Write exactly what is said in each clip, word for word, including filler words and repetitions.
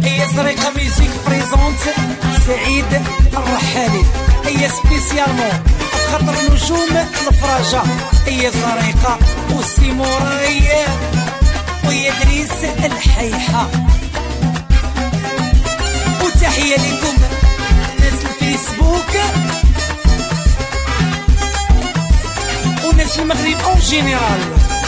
هي زريقة ميوزيك بريزونت سعيد الرحالي. هي سبيسيالمون خاطر نجوم الفراجة. هي زريقة وسيمورية وهي دريس الحيحة. وتحية لكم ناس الفيسبوك وناس المغرب اون جينيرال.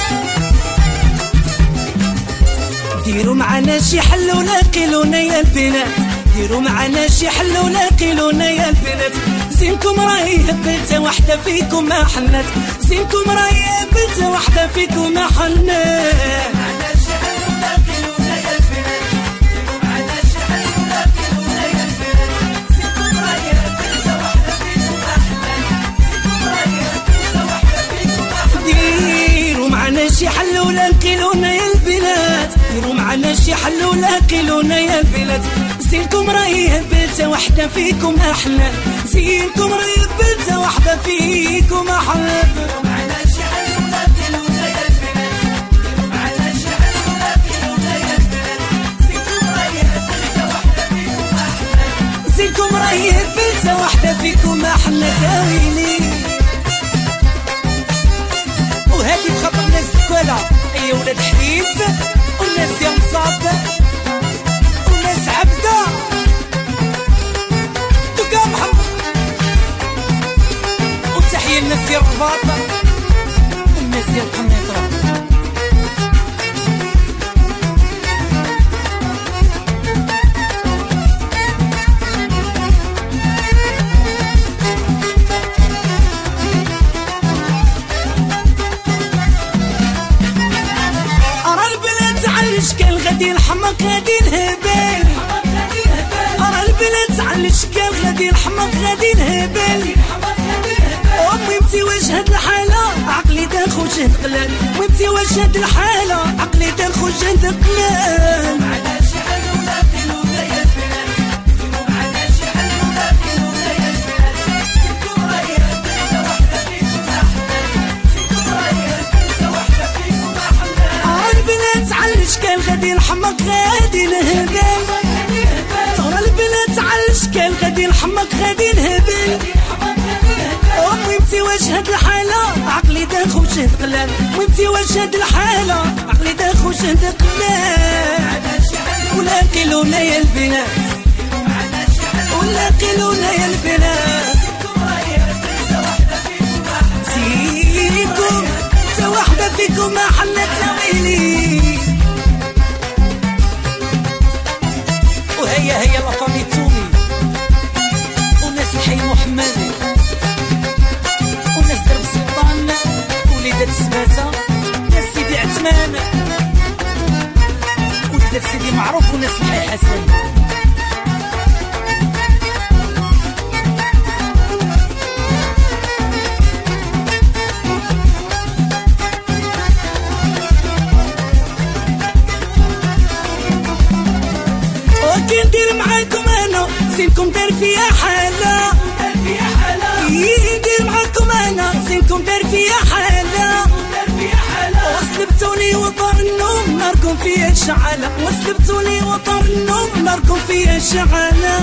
ديروا معنا شي حل ولا قيلونا يا البنات، ديروا معنا شي حل ولا قيلونا يا البنات. زينكم راهي بنت وحده فيكم ما حنات، زينكم راهي بنت وحده فيكم ما حنات. ديروا معنا شي حل ولا قيلونا يا البنات، ديروا معنا شي حل ولا قيلونا يا البنات. زينكم راهي بنت وحده فيكم احلى، زينكم راهي بنت وحده فيكم احلى. ديروا معنا شي حل ولا قيلونا يا البنات، ديروا معنا شي حل ولا قيلونا يا البنات. زينكم راهي بنت وحده فيكم احلى، زينكم راهي بنت وحده فيكم احلى. تاويلي وهادي بخاطر الناس الكوالا، اي ولاد حبيب والناس يا مصاب والناس عبده دوكا محمد. وتحية الناس ديال الرباط والناس ديال القنيطرة. الشكال غادي الحمق غادي الهبل، ارى البنات على الشكال غادي الحمق غادي الهبل. امي متي واش هاد الحالة عقلي داخل جهد قلال، ومتي واش هاد الحالة عقلي داخل جهد قلال. معنا شي حل ولا قيلونا يا البنات، ديروا معنا شي حل ولا قيلونا يا البنات. زينكم راهي بنت وحدة فيكم احلى، زينكم راهي بنت وحدة فيكم احلى. ارى البنات على الشكال غادي الحمق غادي الهبل، ترى البنات على الشكال غادي الحمق غادي الهبل. امي متي واش هاد الحالة عقلي داخل جهد قلال، ومتي واش هاد الحالة عقلي داخل جهد قلال. ولا قيلونا يا البنات، ولا قيلونا يا البنات. زيكم تا وحدة فيكم ما حلت تاويلي. وهيا هيا لافامي تومي وناس الحي محمد وناس درب سلطان وليدات سباتة، ناس سيدي عثمان وليدات سيدي معروف وناس الحي حسن. ندير معاكم انا زينكم دار فيا حالة، ندير معاكم انا زينكم دار فيا حالة. وسلبتوني وطر النوم ناركم فيا شعلة، وسلبتوني وطر النوم ناركم فيا شعلة.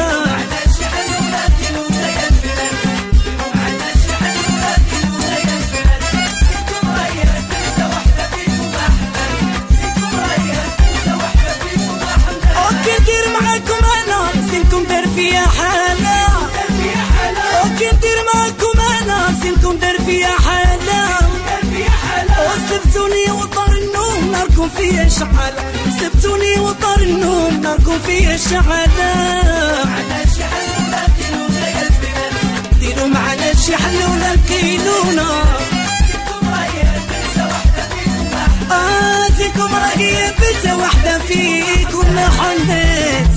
ندير معاكم انا زينكم دار فيا حالة، اوكي ندير معاكم انا زينكم دار فيا حالة. وسلبتوني وطر النوم ناركم فيا شعلة، سبتوني وطر النوم ناركم فيا شعلة. ديروا معنا شي حل ولا قيلونا، اه زينكم راهي بنت وحدة فيكم ما حنات.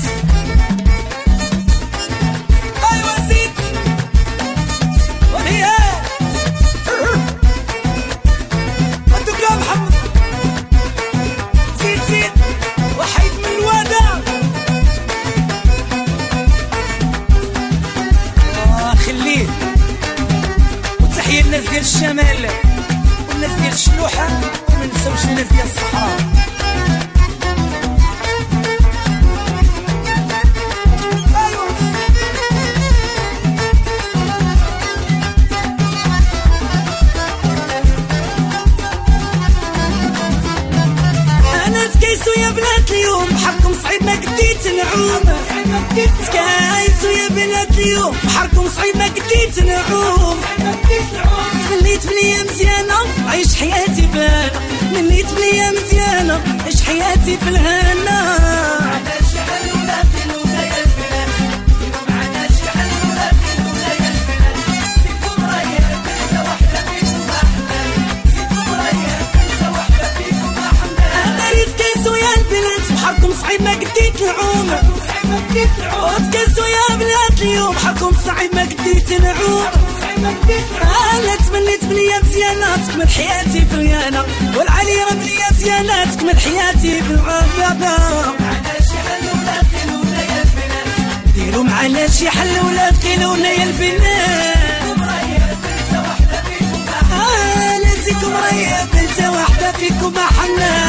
ايوا زيد وهي دوكا محمد. زيد زيد وحيد من الوادع. اه خليه. وتحية الناس ديال الشمال والناس ديال الشلوحة، وما نساوش الناس ديال الصحراء. بنات اليوم بحركم صعيب ما قديت نعوم تكايسو يا بنات اليوم بحركم صعيب ما قديت نعوم تمنيت بليا مزيانة عيش حياتي فانا تمنيت بليا مزيانة عيش حياتي في الهنا بحركم صعيب ما قديت نعوم وتكسو يا بنات اليوم بحركم صعيب ما قديت نعوم انا تمنيت بليا مزيانة تكمل حياتي في اليانا والعلي رب ليا مزيانة تكمل حياتي في العبادة ديروا معنا شي حل ولا تقيلونا يا البنات انا زيكم ريا بنت واحدة فيكم ما حنا